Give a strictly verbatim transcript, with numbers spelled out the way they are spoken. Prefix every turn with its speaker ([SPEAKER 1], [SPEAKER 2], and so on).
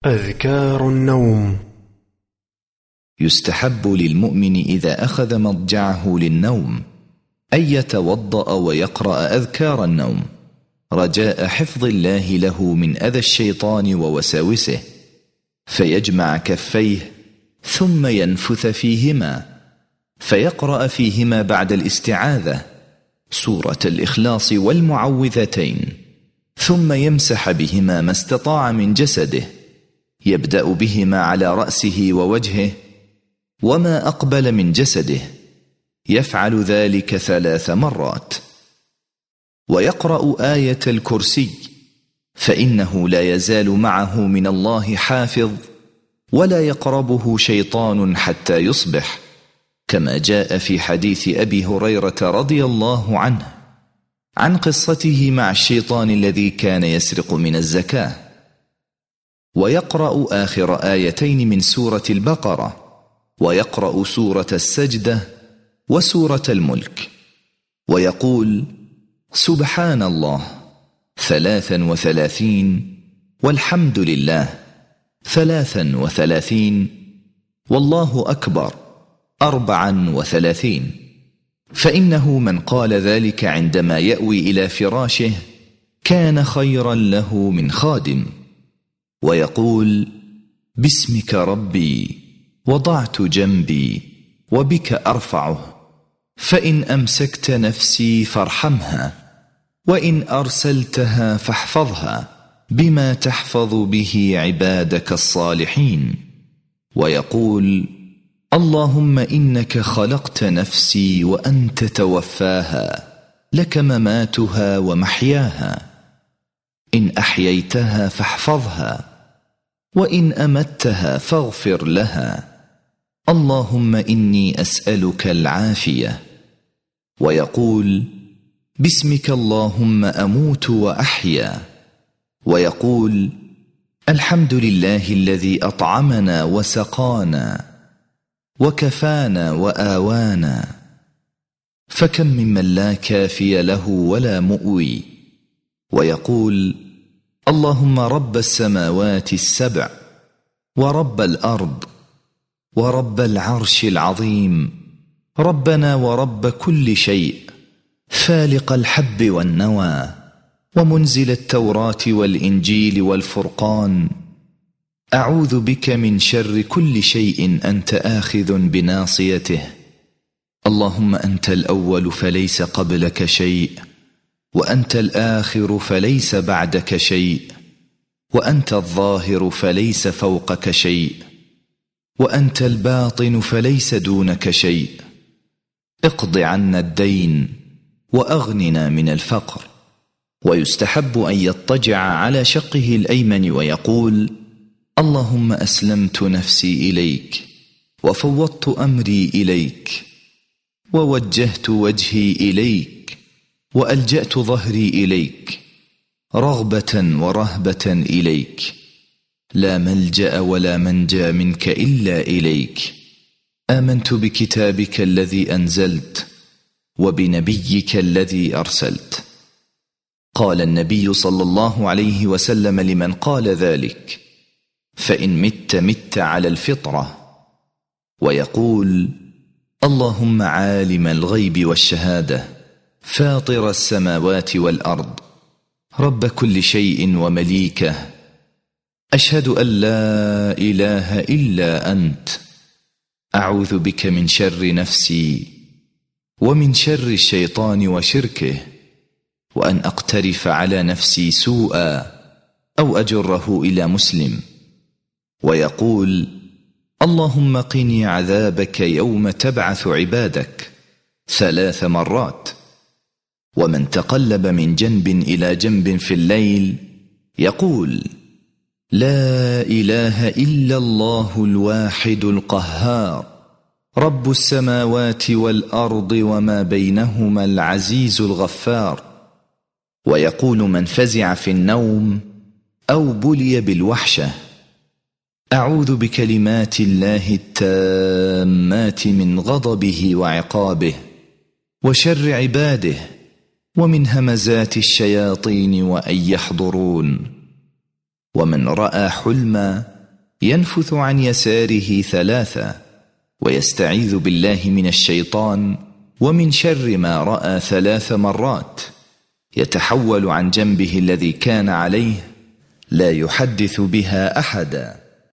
[SPEAKER 1] أذكار النوم.
[SPEAKER 2] يستحب للمؤمن إذا أخذ مضجعه للنوم أن يتوضأ ويقرأ أذكار النوم رجاء حفظ الله له من أذى الشيطان ووساوسه، فيجمع كفيه ثم ينفث فيهما، فيقرأ فيهما بعد الاستعاذة سورة الإخلاص والمعوذتين، ثم يمسح بهما ما استطاع من جسده، يبدأ بهما على رأسه ووجهه وما أقبل من جسده، يفعل ذلك ثلاث مرات. ويقرأ آية الكرسي، فإنه لا يزال معه من الله حافظ ولا يقربه شيطان حتى يصبح، كما جاء في حديث أبي هريرة رضي الله عنه عن قصته مع الشيطان الذي كان يسرق من الزكاة. ويقرأ آخر آيتين من سورة البقرة، ويقرأ سورة السجدة وسورة الملك، ويقول سبحان الله ثلاثا وثلاثين، والحمد لله ثلاثا وثلاثين، والله أكبر أربعا وثلاثين، فإنه من قال ذلك عندما يأوي إلى فراشه كان خيرا له من خادم. ويقول باسمك ربي وضعت جنبي وبك أرفعه، فإن أمسكت نفسي فارحمها، وإن أرسلتها فاحفظها بما تحفظ به عبادك الصالحين. ويقول اللهم إنك خلقت نفسي وأنت توفاها، لك مماتها ومحياها، إن أحييتها فاحفظها، وإن أمتها فاغفر لها، اللهم إني أسألك العافية. ويقول باسمك اللهم أموت وأحيا. ويقول الحمد لله الذي أطعمنا وسقانا وكفانا وآوانا، فكم ممن لا كافي له ولا مؤوي. ويقول اللهم رب السماوات السبع ورب الأرض ورب العرش العظيم، ربنا ورب كل شيء، فالق الحب والنوى، ومنزل التوراة والإنجيل والفرقان، أعوذ بك من شر كل شيء أنت آخذ بناصيته، اللهم أنت الأول فليس قبلك شيء، وأنت الآخر فليس بعدك شيء، وأنت الظاهر فليس فوقك شيء، وأنت الباطن فليس دونك شيء، اقض عنا الدين وأغننا من الفقر. ويستحب أن يضطجع على شقه الأيمن ويقول اللهم أسلمت نفسي إليك، وفوضت أمري إليك، ووجهت وجهي إليك، وألجأت ظهري إليك، رغبة ورهبة إليك، لا ملجأ ولا منجى منك إلا إليك، آمنت بكتابك الذي أنزلت وبنبيك الذي أرسلت. قال النبي صلى الله عليه وسلم لمن قال ذلك فإن مت مت على الفطرة. ويقول اللهم عالم الغيب والشهادة، فاطر السماوات والأرض، رب كل شيء ومليكه، أشهد أن لا إله إلا أنت، أعوذ بك من شر نفسي ومن شر الشيطان وشركه، وأن أقترف على نفسي سوءا أو أجره إلى مسلم. ويقول اللهم قني عذابك يوم تبعث عبادك ثلاث مرات. ومن تقلب من جنب إلى جنب في الليل يقول لا إله إلا الله الواحد القهار، رب السماوات والأرض وما بينهما العزيز الغفار. ويقول من فزع في النوم أو بلي بالوحشة أعوذ بكلمات الله التامات من غضبه وعقابه وشر عباده ومن همزات الشياطين وأن يحضرون. ومن رأى حلما ينفث عن يساره ثلاثة ويستعيذ بالله من الشيطان ومن شر ما رأى ثلاث مرات، يتحول عن جنبه الذي كان عليه لا يحدث بها أحدا.